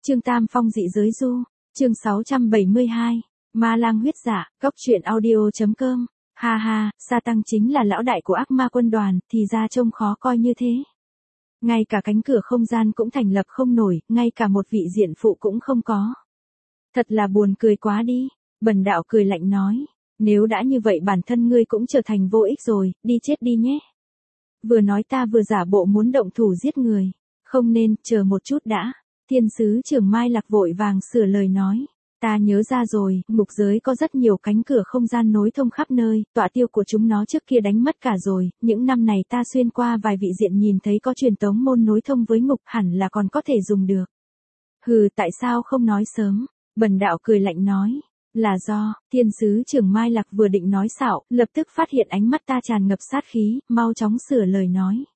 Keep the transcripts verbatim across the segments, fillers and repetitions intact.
Chương Tam Phong dị giới du, chương sáu trăm bảy mươi hai, Ma Lang huyết dạ, góc truyện audio.com, ha ha, Sa Tăng chính là lão đại của ác ma quân đoàn, thì ra trông khó coi như thế. Ngay cả cánh cửa không gian cũng thành lập không nổi, ngay cả một vị diện phụ cũng không có. Thật là buồn cười quá đi, Bần đạo cười lạnh nói, nếu đã như vậy bản thân ngươi cũng trở thành vô ích rồi, đi chết đi nhé. Vừa nói ta vừa giả bộ muốn động thủ giết người, không nên, chờ một chút đã. Thiên sứ trưởng Mai Lạc vội vàng sửa lời nói, ta nhớ ra rồi, ngục giới có rất nhiều cánh cửa không gian nối thông khắp nơi, tọa tiêu của chúng nó trước kia đánh mất cả rồi, những năm này ta xuyên qua vài vị diện nhìn thấy có truyền tống môn nối thông với ngục, hẳn là còn có thể dùng được. Hừ, tại sao không nói sớm? Bần đạo cười lạnh nói, là do, thiên sứ trưởng Mai Lạc vừa định nói xạo, lập tức phát hiện ánh mắt ta tràn ngập sát khí, mau chóng sửa lời nói.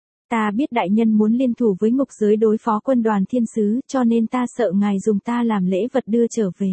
Ta biết đại nhân muốn liên thủ với ngục giới đối phó quân đoàn thiên sứ, cho nên ta sợ ngài dùng ta làm lễ vật đưa trở về.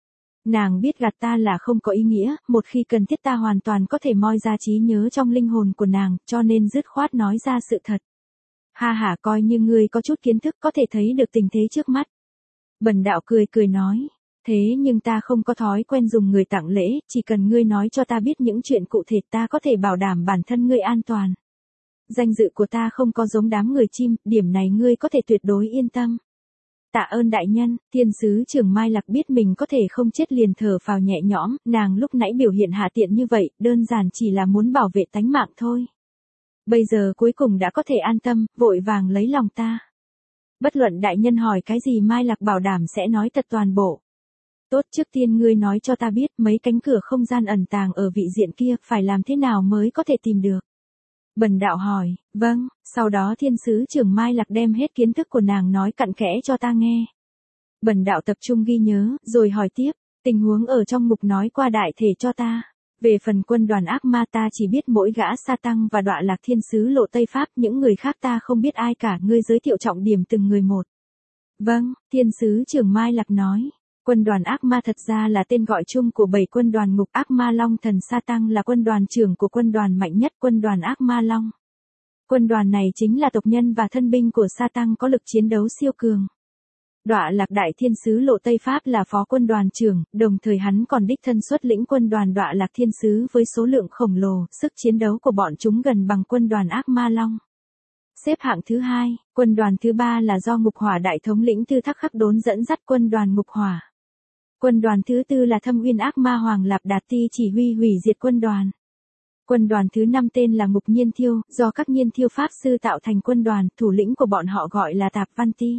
Nàng biết gạt ta là không có ý nghĩa, một khi cần thiết ta hoàn toàn có thể moi ra trí nhớ trong linh hồn của nàng, cho nên dứt khoát nói ra sự thật. Ha ha, coi như ngươi có chút kiến thức có thể thấy được tình thế trước mắt. Bần đạo cười cười nói, thế nhưng ta không có thói quen dùng người tặng lễ, chỉ cần ngươi nói cho ta biết những chuyện cụ thể ta có thể bảo đảm bản thân ngươi an toàn. Danh dự của ta không có giống đám người chim, điểm này ngươi có thể tuyệt đối yên tâm. Tạ ơn đại nhân, thiên sứ trưởng Mai Lạc biết mình có thể không chết liền thở phào nhẹ nhõm, nàng lúc nãy biểu hiện hạ tiện như vậy, đơn giản chỉ là muốn bảo vệ tánh mạng thôi. Bây giờ cuối cùng đã có thể an tâm, vội vàng lấy lòng ta. Bất luận đại nhân hỏi cái gì Mai Lạc bảo đảm sẽ nói thật toàn bộ. Tốt, trước tiên ngươi nói cho ta biết mấy cánh cửa không gian ẩn tàng ở vị diện kia phải làm thế nào mới có thể tìm được. Bần đạo hỏi, vâng, sau đó thiên sứ trưởng Mai Lạc đem hết kiến thức của nàng nói cặn kẽ cho ta nghe. Bần đạo tập trung ghi nhớ, rồi hỏi tiếp, tình huống ở trong mục nói qua đại thể cho ta. Về phần quân đoàn ác ma ta chỉ biết mỗi gã Sa Tăng và Đọa Lạc thiên sứ lộ Tây Pháp, những người khác ta không biết ai cả, ngươi giới thiệu trọng điểm từng người một. Vâng, thiên sứ trưởng Mai Lạc nói. Quân đoàn ác ma thật ra là tên gọi chung của bảy quân đoàn ngục ác ma Long Thần Sa Tăng là quân đoàn trưởng của quân đoàn mạnh nhất quân đoàn ác ma Long. Quân đoàn này chính là tộc nhân và thân binh của Sa Tăng có lực chiến đấu siêu cường. Đọa Lạc Đại Thiên Sứ Lộ Tây Pháp là phó quân đoàn trưởng, đồng thời hắn còn đích thân xuất lĩnh quân đoàn Đọa Lạc Thiên Sứ với số lượng khổng lồ, sức chiến đấu của bọn chúng gần bằng quân đoàn ác ma Long. Xếp hạng thứ hai, quân đoàn thứ ba là do Ngục Hỏa Đại Thống lĩnh Tư Thắc Khắc Đốn dẫn dắt quân đoàn Ngục Hỏa. Quân đoàn thứ tư là Thâm Uyên ác ma Hoàng Lạp Đạt Ti chỉ huy hủy diệt quân đoàn. Quân đoàn thứ năm tên là Ngục Nhiên Thiêu, do các Nhiên Thiêu Pháp Sư tạo thành quân đoàn, thủ lĩnh của bọn họ gọi là Tạp Văn Ti.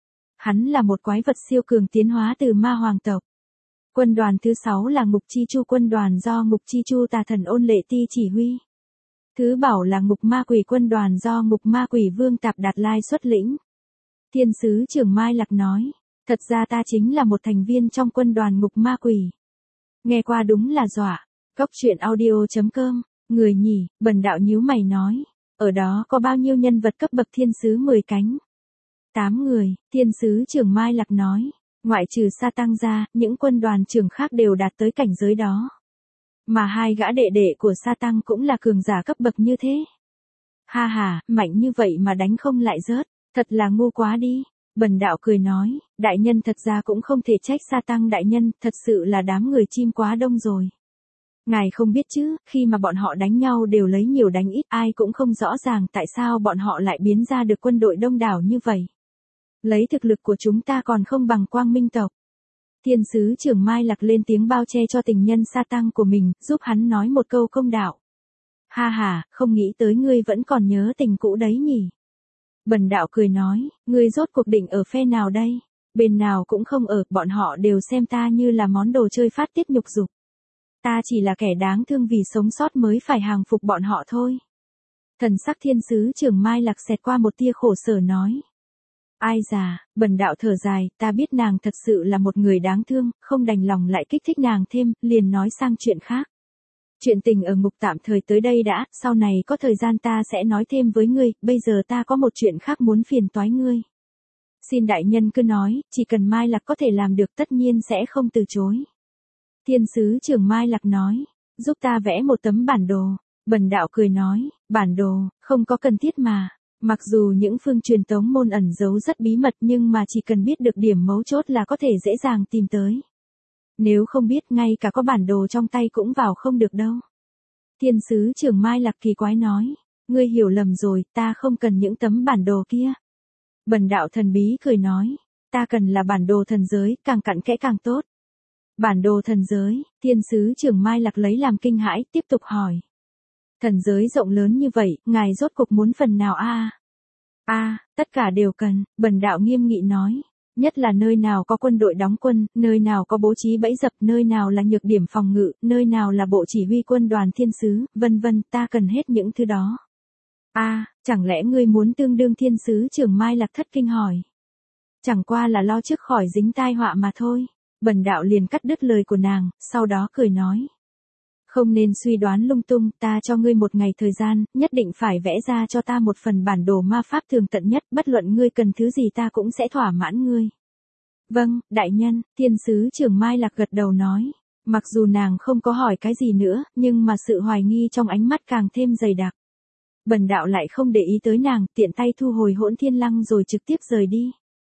Hắn là một quái vật siêu cường tiến hóa từ ma hoàng tộc. Quân đoàn thứ sáu là Ngục Chi Chu quân đoàn do Ngục Chi Chu Tà Thần Ôn Lệ Ti chỉ huy. Thứ bảo là Ngục Ma Quỷ quân đoàn do Ngục Ma Quỷ Vương Tạp Đạt Lai xuất lĩnh. Thiên sứ trưởng Mai Lạc nói. Thật ra ta chính là một thành viên trong quân đoàn ngục ma quỷ. Nghe qua đúng là dọa. Góc truyện audio.com, người nhỉ, bần đạo nhíu mày nói. Ở đó có bao nhiêu nhân vật cấp bậc thiên sứ mười cánh? Tám người, thiên sứ trưởng Mai Lạc nói. Ngoại trừ Sa Tăng ra, những quân đoàn trưởng khác đều đạt tới cảnh giới đó. Mà hai gã đệ đệ của Sa Tăng cũng là cường giả cấp bậc như thế. Ha ha, mạnh như vậy mà đánh không lại rớt, thật là ngu quá đi. Bần đạo cười nói, đại nhân thật ra cũng không thể trách Sa Tăng đại nhân, thật sự là đám người chim quá đông rồi. Ngài không biết chứ, khi mà bọn họ đánh nhau đều lấy nhiều đánh ít, ai cũng không rõ ràng tại sao bọn họ lại biến ra được quân đội đông đảo như vậy. Lấy thực lực của chúng ta còn không bằng Quang Minh tộc. Thiên sứ trưởng Mai Lạc lên tiếng bao che cho tình nhân Sa Tăng của mình, giúp hắn nói một câu công đạo. Ha ha, không nghĩ tới ngươi vẫn còn nhớ tình cũ đấy nhỉ. Bần đạo cười nói, ngươi rốt cuộc định ở phe nào đây? Bên nào cũng không ở, bọn họ đều xem ta như là món đồ chơi phát tiết nhục dục. Ta chỉ là kẻ đáng thương vì sống sót mới phải hàng phục bọn họ thôi. Thần sắc thiên sứ trưởng Mai Lạc xẹt qua một tia khổ sở nói. Ai già, bần đạo thở dài, ta biết nàng thật sự là một người đáng thương, không đành lòng lại kích thích nàng thêm, liền nói sang chuyện khác. Chuyện tình ở ngục tạm thời tới đây đã, sau này có thời gian ta sẽ nói thêm với ngươi, bây giờ ta có một chuyện khác muốn phiền toái ngươi. Xin đại nhân cứ nói, chỉ cần Mai Lạc có thể làm được tất nhiên sẽ không từ chối. Thiên sứ trưởng Mai Lạc nói, giúp ta vẽ một tấm bản đồ. Bần đạo cười nói, bản đồ, không có cần thiết mà. Mặc dù những phương truyền tống môn ẩn giấu rất bí mật nhưng mà chỉ cần biết được điểm mấu chốt là có thể dễ dàng tìm tới. Nếu không biết ngay cả có bản đồ trong tay cũng vào không được đâu. Thiên sứ trưởng Mai Lạc kỳ quái nói, ngươi hiểu lầm rồi, ta không cần những tấm bản đồ kia. Bần đạo thần bí cười nói, ta cần là bản đồ thần giới, càng cặn kẽ càng tốt. Bản đồ thần giới, thiên sứ trưởng Mai Lạc lấy làm kinh hãi, tiếp tục hỏi. Thần giới rộng lớn như vậy, ngài rốt cục muốn phần nào a? À? A, à, tất cả đều cần, bần đạo nghiêm nghị nói. Nhất là nơi nào có quân đội đóng quân, nơi nào có bố trí bẫy dập, nơi nào là nhược điểm phòng ngự, nơi nào là bộ chỉ huy quân đoàn thiên sứ, vân vân, ta cần hết những thứ đó. A, à, chẳng lẽ ngươi muốn tương đương thiên sứ trưởng Mai Lạc thất kinh hỏi. Chẳng qua là lo trước khỏi dính tai họa mà thôi. Bần đạo liền cắt đứt lời của nàng, sau đó cười nói. Không nên suy đoán lung tung, ta cho ngươi một ngày thời gian, nhất định phải vẽ ra cho ta một phần bản đồ ma pháp tường tận nhất, bất luận ngươi cần thứ gì ta cũng sẽ thỏa mãn ngươi. Vâng, đại nhân, thiên sứ trưởng Mai Lạc gật đầu nói. Mặc dù nàng không có hỏi cái gì nữa, nhưng mà sự hoài nghi trong ánh mắt càng thêm dày đặc. Bần đạo lại không để ý tới nàng, tiện tay thu hồi hỗn thiên lăng rồi trực tiếp rời đi.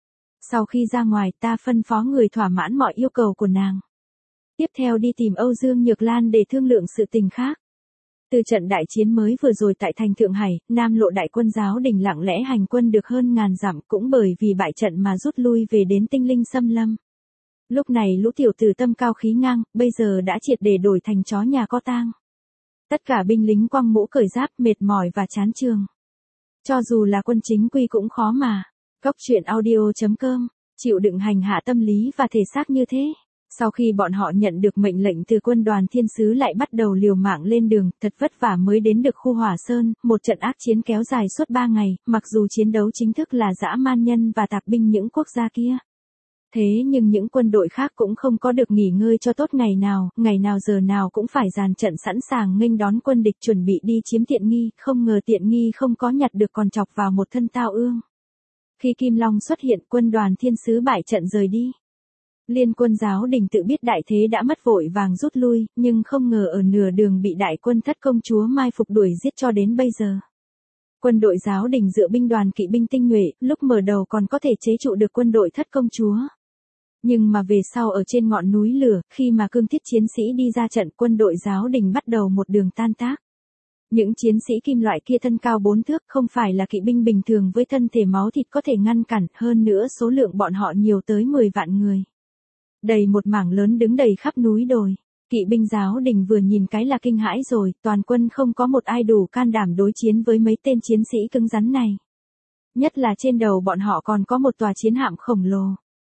Sau khi ra ngoài ta phân phó người thỏa mãn mọi yêu cầu của nàng. Tiếp theo đi tìm Âu Dương Nhược Lan để thương lượng sự tình khác. Từ trận đại chiến mới vừa rồi tại thành Thượng Hải, Nam Lộ đại quân giáo đình lặng lẽ hành quân được hơn ngàn dặm cũng bởi vì bại trận mà rút lui về đến Tinh Linh Xâm Lâm. Lúc này lũ tiểu tử tâm cao khí ngang, bây giờ đã triệt để đổi thành chó nhà có tang. Tất cả binh lính quăng mũ cởi giáp mệt mỏi và chán trường. Cho dù là quân chính quy cũng khó mà. Cốc truyện audio chấm com, chịu đựng hành hạ tâm lý và thể xác như thế. Sau khi bọn họ nhận được mệnh lệnh từ quân đoàn thiên sứ lại bắt đầu liều mạng lên đường, thật vất vả mới đến được khu Hỏa Sơn, một trận ác chiến kéo dài suốt ba ngày, mặc dù chiến đấu chính thức là dã man nhân và tạp binh những quốc gia kia. Thế nhưng những quân đội khác cũng không có được nghỉ ngơi cho tốt ngày nào, ngày nào giờ nào cũng phải dàn trận sẵn sàng nghênh đón quân địch chuẩn bị đi chiếm tiện nghi, không ngờ tiện nghi không có nhặt được còn chọc vào một thân tao ương. Khi Kim Long xuất hiện, quân đoàn thiên sứ bại trận rời đi. Liên quân giáo đình tự biết đại thế đã mất vội vàng rút lui, nhưng không ngờ ở nửa đường bị đại quân thất công chúa mai phục đuổi giết cho đến bây giờ. Quân đội giáo đình dựa binh đoàn kỵ binh tinh nhuệ, lúc mở đầu còn có thể chế trụ được quân đội thất công chúa. Nhưng mà về sau ở trên ngọn núi lửa, khi mà cương thiết chiến sĩ đi ra trận, quân đội giáo đình bắt đầu một đường tan tác. Những chiến sĩ kim loại kia thân cao bốn thước không phải là kỵ binh bình thường với thân thể máu thịt có thể ngăn cản, hơn nữa số lượng bọn họ nhiều tới mười vạn người. Đầy một mảng lớn đứng đầy khắp núi đồi. Kỵ binh giáo đình vừa nhìn cái là kinh hãi rồi, toàn quân không có một ai đủ can đảm đối chiến với mấy tên chiến sĩ cứng rắn này. Nhất là trên đầu bọn họ còn có một tòa chiến hạm khổng lồ.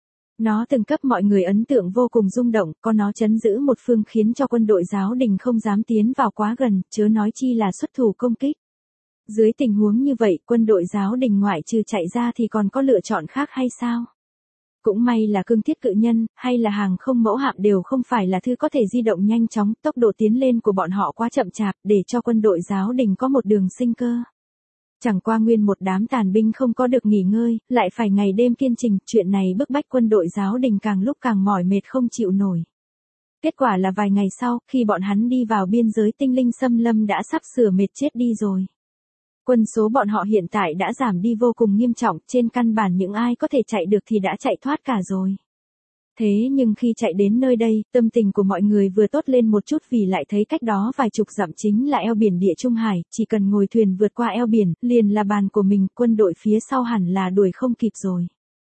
Nó từng cấp mọi người ấn tượng vô cùng rung động, có nó trấn giữ một phương khiến cho quân đội giáo đình không dám tiến vào quá gần, chớ nói chi là xuất thủ công kích. Dưới tình huống như vậy, quân đội giáo đình ngoại trừ chạy ra thì còn có lựa chọn khác hay sao? Cũng may là cương thiết cự nhân, hay là hàng không mẫu hạm đều không phải là thứ có thể di động nhanh chóng, tốc độ tiến lên của bọn họ quá chậm chạp, để cho quân đội giáo đình có một đường sinh cơ. Chẳng qua nguyên một đám tàn binh không có được nghỉ ngơi, lại phải ngày đêm kiên trình, chuyện này bức bách quân đội giáo đình càng lúc càng mỏi mệt không chịu nổi. Kết quả là vài ngày sau, khi bọn hắn đi vào biên giới Tinh Linh Xâm Lâm đã sắp sửa mệt chết đi rồi. Quân số bọn họ hiện tại đã giảm đi vô cùng nghiêm trọng, trên căn bản những ai có thể chạy được thì đã chạy thoát cả rồi. Thế nhưng khi chạy đến nơi đây, tâm tình của mọi người vừa tốt lên một chút vì lại thấy cách đó vài chục dặm chính là eo biển Địa Trung Hải, chỉ cần ngồi thuyền vượt qua eo biển, liền là bàn của mình, quân đội phía sau hẳn là đuổi không kịp rồi.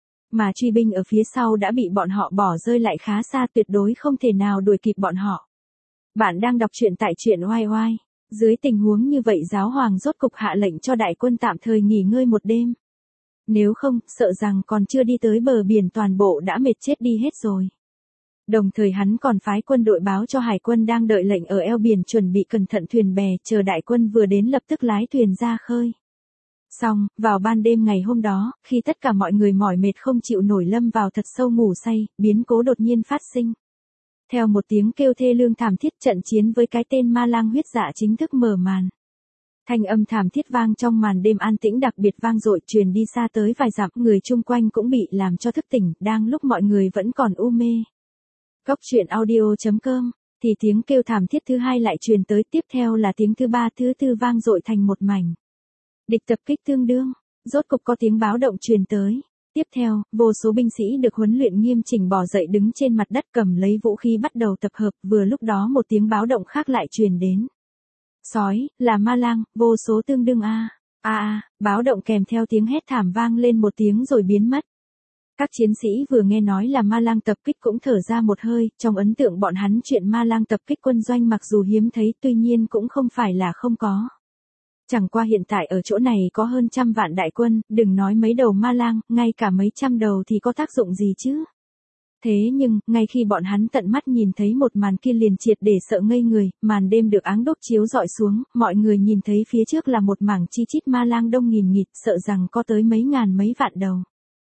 Mà truy binh ở phía sau đã bị bọn họ bỏ rơi lại khá xa, tuyệt đối không thể nào đuổi kịp bọn họ. Bạn đang đọc truyện tại truyện oai oai. Dưới tình huống như vậy giáo hoàng rốt cục hạ lệnh cho đại quân tạm thời nghỉ ngơi một đêm. Nếu không, sợ rằng còn chưa đi tới bờ biển toàn bộ đã mệt chết đi hết rồi. Đồng thời hắn còn phái quân đội báo cho hải quân đang đợi lệnh ở eo biển chuẩn bị cẩn thận thuyền bè, chờ đại quân vừa đến lập tức lái thuyền ra khơi. Xong, vào ban đêm ngày hôm đó, khi tất cả mọi người mỏi mệt không chịu nổi lâm vào thật sâu ngủ say, biến cố đột nhiên phát sinh. Theo một tiếng kêu thê lương thảm thiết, trận chiến với cái tên ma lang huyết dạ chính thức mở màn. Thanh âm thảm thiết vang trong màn đêm an tĩnh đặc biệt vang dội, truyền đi xa tới vài dặm, người chung quanh cũng bị làm cho thức tỉnh, đang lúc mọi người vẫn còn u mê. Cốc truyện audio chấm com, thì tiếng kêu thảm thiết thứ hai lại truyền tới, tiếp theo là tiếng thứ ba thứ tư vang dội thành một mảnh. Địch tập kích tương đương, Rốt cục có tiếng báo động truyền tới. Tiếp theo, vô số binh sĩ được huấn luyện nghiêm chỉnh bò dậy đứng trên mặt đất cầm lấy vũ khí bắt đầu tập hợp, vừa lúc đó một tiếng báo động khác lại truyền đến. Sói, là ma lang, vô số tương đương a. A a, báo động kèm theo tiếng hét thảm vang lên một tiếng rồi biến mất. Các chiến sĩ vừa nghe nói là ma lang tập kích cũng thở ra một hơi, trong ấn tượng bọn hắn chuyện ma lang tập kích quân doanh mặc dù hiếm thấy tuy nhiên cũng không phải là không có. Chẳng qua hiện tại ở chỗ này có hơn trăm vạn đại quân, đừng nói mấy đầu ma lang, ngay cả mấy trăm đầu thì có tác dụng gì chứ. Thế nhưng, ngay khi bọn hắn tận mắt nhìn thấy một màn kia liền triệt để sợ ngây người, màn đêm được áng đốt chiếu dọi xuống, mọi người nhìn thấy phía trước là một mảng chi chít ma lang đông nghìn nghịt, sợ rằng có tới mấy ngàn mấy vạn đầu.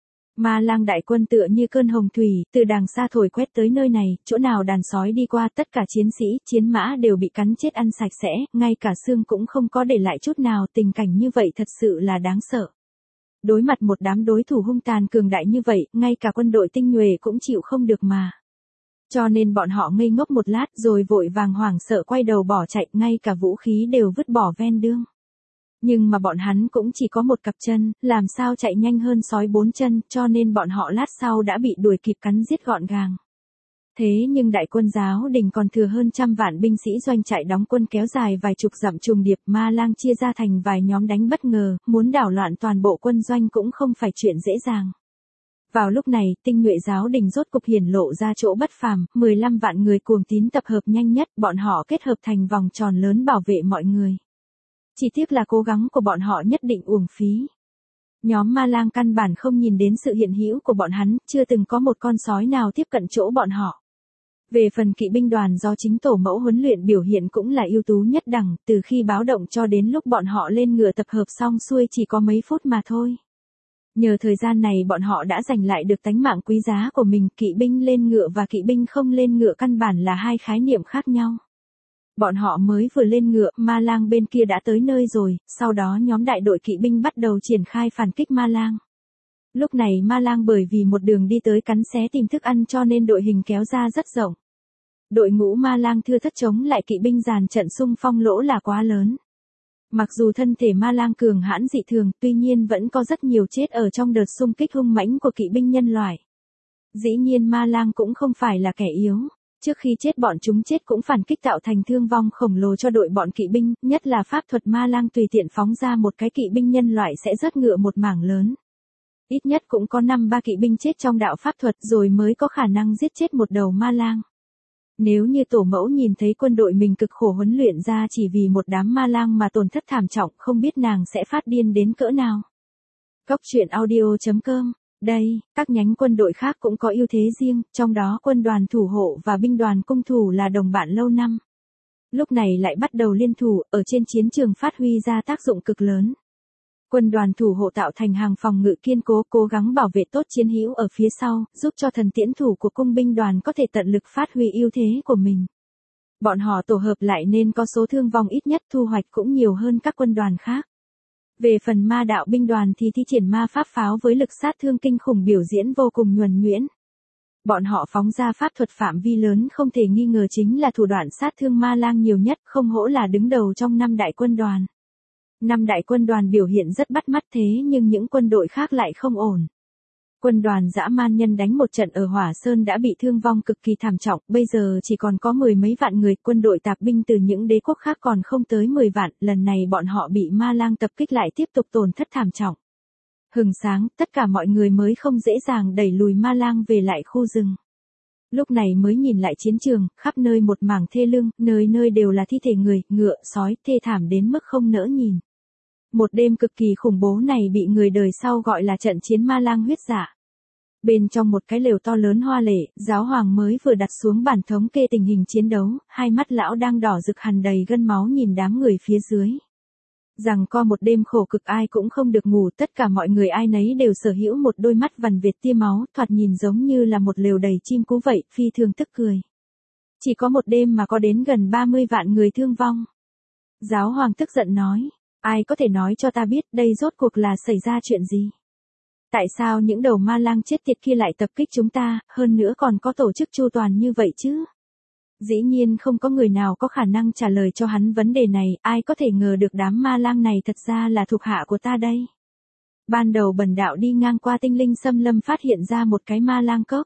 Ma lang đại quân tựa như cơn hồng thủy, từ đàng xa thổi quét tới nơi này, chỗ nào đàn sói đi qua tất cả chiến sĩ, chiến mã đều bị cắn chết ăn sạch sẽ, ngay cả xương cũng không có để lại chút nào, tình cảnh như vậy thật sự là đáng sợ. Đối mặt một đám đối thủ hung tàn cường đại như vậy, ngay cả quân đội tinh nhuệ cũng chịu không được mà. Cho nên bọn họ ngây ngốc một lát rồi vội vàng hoảng sợ quay đầu bỏ chạy, ngay cả vũ khí đều vứt bỏ ven đường. Nhưng mà bọn hắn cũng chỉ có một cặp chân, làm sao chạy nhanh hơn sói bốn chân, cho nên bọn họ lát sau đã bị đuổi kịp cắn giết gọn gàng. Thế nhưng đại quân Giáo Đình còn thừa hơn trăm vạn binh sĩ doanh trại đóng quân kéo dài vài chục dặm trùng điệp, ma lang chia ra thành vài nhóm đánh bất ngờ, muốn đảo loạn toàn bộ quân doanh cũng không phải chuyện dễ dàng. Vào lúc này, tinh nhuệ Giáo Đình rốt cục hiển lộ ra chỗ bất phàm, mười lăm vạn người cuồng tín tập hợp nhanh nhất, bọn họ kết hợp thành vòng tròn lớn bảo vệ mọi người. Chỉ tiếc là cố gắng của bọn họ nhất định uổng phí. Nhóm ma lang căn bản không nhìn đến sự hiện hữu của bọn hắn, chưa từng có một con sói nào tiếp cận chỗ bọn họ. Về phần kỵ binh đoàn do chính tổ mẫu huấn luyện biểu hiện cũng là ưu tú nhất đẳng, từ khi báo động cho đến lúc bọn họ lên ngựa tập hợp xong xuôi chỉ có mấy phút mà thôi. Nhờ thời gian này bọn họ đã giành lại được tánh mạng quý giá của mình, kỵ binh lên ngựa và kỵ binh không lên ngựa căn bản là hai khái niệm khác nhau. Bọn họ mới vừa lên ngựa, ma lang bên kia đã tới nơi rồi, sau đó nhóm đại đội kỵ binh bắt đầu triển khai phản kích ma lang. Lúc này ma lang bởi vì một đường đi tới cắn xé tìm thức ăn cho nên đội hình kéo ra rất rộng. Đội ngũ ma lang thưa thất chống lại kỵ binh dàn trận xung phong lỗ là quá lớn. Mặc dù thân thể ma lang cường hãn dị thường, tuy nhiên vẫn có rất nhiều chết ở trong đợt xung kích hung mãnh của kỵ binh nhân loại. Dĩ nhiên ma lang cũng không phải là kẻ yếu. Trước khi chết bọn chúng chết cũng phản kích tạo thành thương vong khổng lồ cho đội bọn kỵ binh, nhất là pháp thuật ma lang tùy tiện phóng ra một cái kỵ binh nhân loại sẽ rớt ngựa một mảng lớn. Ít nhất cũng có năm ba kỵ binh chết trong đạo pháp thuật rồi mới có khả năng giết chết một đầu ma lang. Nếu như tổ mẫu nhìn thấy quân đội mình cực khổ huấn luyện ra chỉ vì một đám ma lang mà tổn thất thảm trọng, không biết nàng sẽ phát điên đến cỡ nào. Cốc truyện audio chấm com. Đây, các nhánh quân đội khác cũng có ưu thế riêng, trong đó quân đoàn thủ hộ và binh đoàn cung thủ là đồng bạn lâu năm. Lúc này lại bắt đầu liên thủ, ở trên chiến trường phát huy ra tác dụng cực lớn. Quân đoàn thủ hộ tạo thành hàng phòng ngự kiên cố, cố gắng bảo vệ tốt chiến hữu ở phía sau, giúp cho thần tiễn thủ của cung binh đoàn có thể tận lực phát huy ưu thế của mình. Bọn họ tổ hợp lại nên có số thương vong ít nhất, thu hoạch cũng nhiều hơn các quân đoàn khác. Về phần ma đạo binh đoàn thì thi triển ma pháp pháo với lực sát thương kinh khủng biểu diễn vô cùng nhuần nhuyễn. Bọn họ phóng ra pháp thuật phạm vi lớn không thể nghi ngờ chính là thủ đoạn sát thương ma lang nhiều nhất, không hổ là đứng đầu trong năm đại quân đoàn. Năm đại quân đoàn biểu hiện rất bắt mắt thế nhưng những quân đội khác lại không ổn. Quân đoàn dã man nhân đánh một trận ở Hỏa Sơn đã bị thương vong cực kỳ thảm trọng, bây giờ chỉ còn có mười mấy vạn người, quân đội tạp binh từ những đế quốc khác còn không tới mười vạn, lần này bọn họ bị ma lang tập kích lại tiếp tục tổn thất thảm trọng. Hừng sáng, tất cả mọi người mới không dễ dàng đẩy lùi ma lang về lại khu rừng. Lúc này mới nhìn lại chiến trường, khắp nơi một mảng thê lương, nơi nơi đều là thi thể người, ngựa, sói, thê thảm đến mức không nỡ nhìn. Một đêm cực kỳ khủng bố này bị người đời sau gọi là trận chiến ma lang huyết dạ. Bên trong một cái lều to lớn hoa lệ, giáo hoàng mới vừa đặt xuống bản thống kê tình hình chiến đấu, hai mắt lão đang đỏ rực hằn đầy gân máu nhìn đám người phía dưới. Rằng co một đêm khổ cực ai cũng không được ngủ, tất cả mọi người ai nấy đều sở hữu một đôi mắt vằn vệt tia máu, thoạt nhìn giống như là một lều đầy chim cú vậy, phi thường tức cười. Chỉ có một đêm mà có đến gần ba mươi vạn người thương vong. Giáo hoàng tức giận nói, ai có thể nói cho ta biết đây rốt cuộc là xảy ra chuyện gì? Tại sao những đầu ma lang chết tiệt kia lại tập kích chúng ta, hơn nữa còn có tổ chức chu toàn như vậy chứ? Dĩ nhiên không có người nào có khả năng trả lời cho hắn vấn đề này, ai có thể ngờ được đám ma lang này thật ra là thuộc hạ của ta đây. Ban đầu bần đạo đi ngang qua tinh linh xâm lâm phát hiện ra một cái ma lang cốc.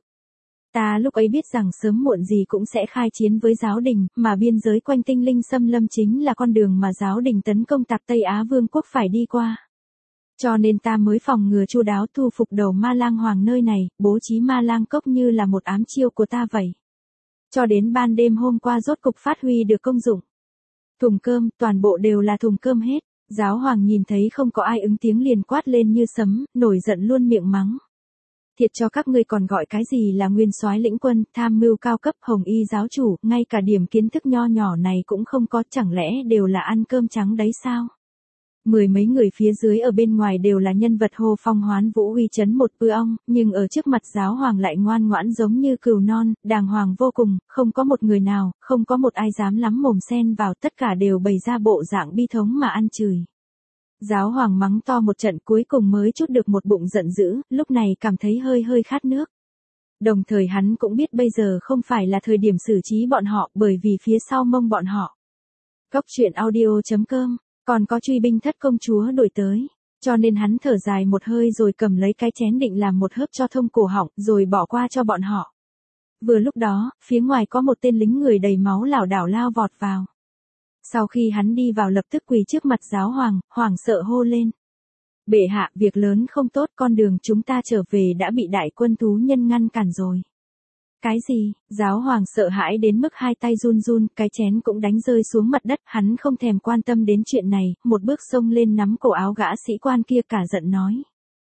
Ta lúc ấy biết rằng sớm muộn gì cũng sẽ khai chiến với giáo đình, mà biên giới quanh tinh linh xâm lâm chính là con đường mà giáo đình tấn công tặc Tây Á Vương quốc phải đi qua. Cho nên ta mới phòng ngừa chu đáo thu phục đầu ma lang hoàng nơi này, bố trí ma lang cốc như là một ám chiêu của ta vậy. Cho đến ban đêm hôm qua rốt cục phát huy được công dụng. Thùng cơm, toàn bộ đều là thùng cơm hết. Giáo hoàng nhìn thấy không có ai ứng tiếng liền quát lên như sấm, nổi giận luôn miệng mắng. Thiệt cho các ngươi còn gọi cái gì là nguyên soái lĩnh quân, tham mưu cao cấp, hồng y giáo chủ, ngay cả điểm kiến thức nho nhỏ này cũng không có, chẳng lẽ đều là ăn cơm trắng đấy sao? Mười mấy người phía dưới ở bên ngoài đều là nhân vật hô phong hoán vũ uy chấn một bư ong, nhưng ở trước mặt giáo hoàng lại ngoan ngoãn giống như cừu non, đàng hoàng vô cùng, không có một người nào, không có một ai dám lắm mồm xen vào, tất cả đều bày ra bộ dạng bi thống mà ăn chửi. Giáo hoàng mắng to một trận cuối cùng mới trút được một bụng giận dữ, lúc này cảm thấy hơi hơi khát nước. Đồng thời hắn cũng biết bây giờ không phải là thời điểm xử trí bọn họ, bởi vì phía sau mông bọn họ. Cốc truyện audio chấm com, còn có truy binh thất công chúa đuổi tới. Cho nên hắn thở dài một hơi rồi cầm lấy cái chén định làm một hớp cho thông cổ họng, rồi bỏ qua cho bọn họ. Vừa lúc đó, phía ngoài có một tên lính người đầy máu lảo đảo lao vọt vào. Sau khi hắn đi vào lập tức quỳ trước mặt giáo hoàng, hoảng sợ hô lên. Bệ hạ, việc lớn không tốt, con đường chúng ta trở về đã bị đại quân thú nhân ngăn cản rồi. Cái gì? Giáo hoàng sợ hãi đến mức hai tay run run, cái chén cũng đánh rơi xuống mặt đất, hắn không thèm quan tâm đến chuyện này, một bước xông lên nắm cổ áo gã sĩ quan kia cả giận nói.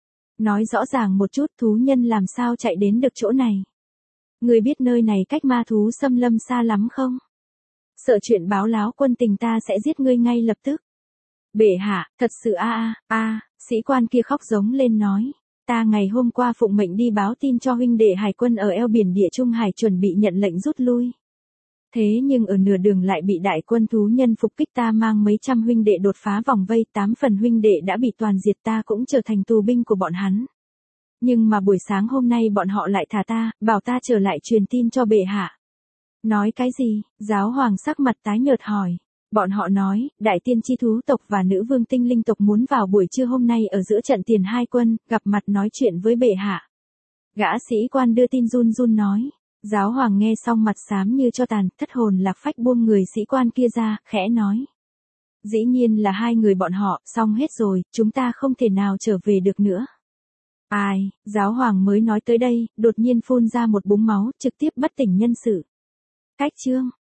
Nói rõ ràng một chút, thú nhân làm sao chạy đến được chỗ này? Người biết nơi này cách ma thú xâm lâm xa lắm không? Sợ chuyện báo láo quân tình ta sẽ giết ngươi ngay lập tức. Bệ hạ, thật sự a a a, sĩ quan kia khóc giống lên nói. Ta ngày hôm qua phụng mệnh đi báo tin cho huynh đệ hải quân ở eo biển Địa Trung Hải chuẩn bị nhận lệnh rút lui. Thế nhưng ở nửa đường lại bị đại quân thú nhân phục kích, ta mang mấy trăm huynh đệ đột phá vòng vây, tám phần huynh đệ đã bị toàn diệt, ta cũng trở thành tù binh của bọn hắn. Nhưng mà buổi sáng hôm nay bọn họ lại thả ta, bảo ta trở lại truyền tin cho bệ hạ. Nói cái gì? Giáo hoàng sắc mặt tái nhợt hỏi. Bọn họ nói, đại tiên chi thú tộc và nữ vương tinh linh tộc muốn vào buổi trưa hôm nay ở giữa trận tiền hai quân, gặp mặt nói chuyện với bệ hạ. Gã sĩ quan đưa tin run run nói. Giáo hoàng nghe xong mặt xám như cho tàn, thất hồn lạc phách buông người sĩ quan kia ra, khẽ nói. Dĩ nhiên là hai người bọn họ, xong hết rồi, chúng ta không thể nào trở về được nữa. Ai, giáo hoàng mới nói tới đây, đột nhiên phun ra một búng máu, trực tiếp bất tỉnh nhân sự. Cách chương.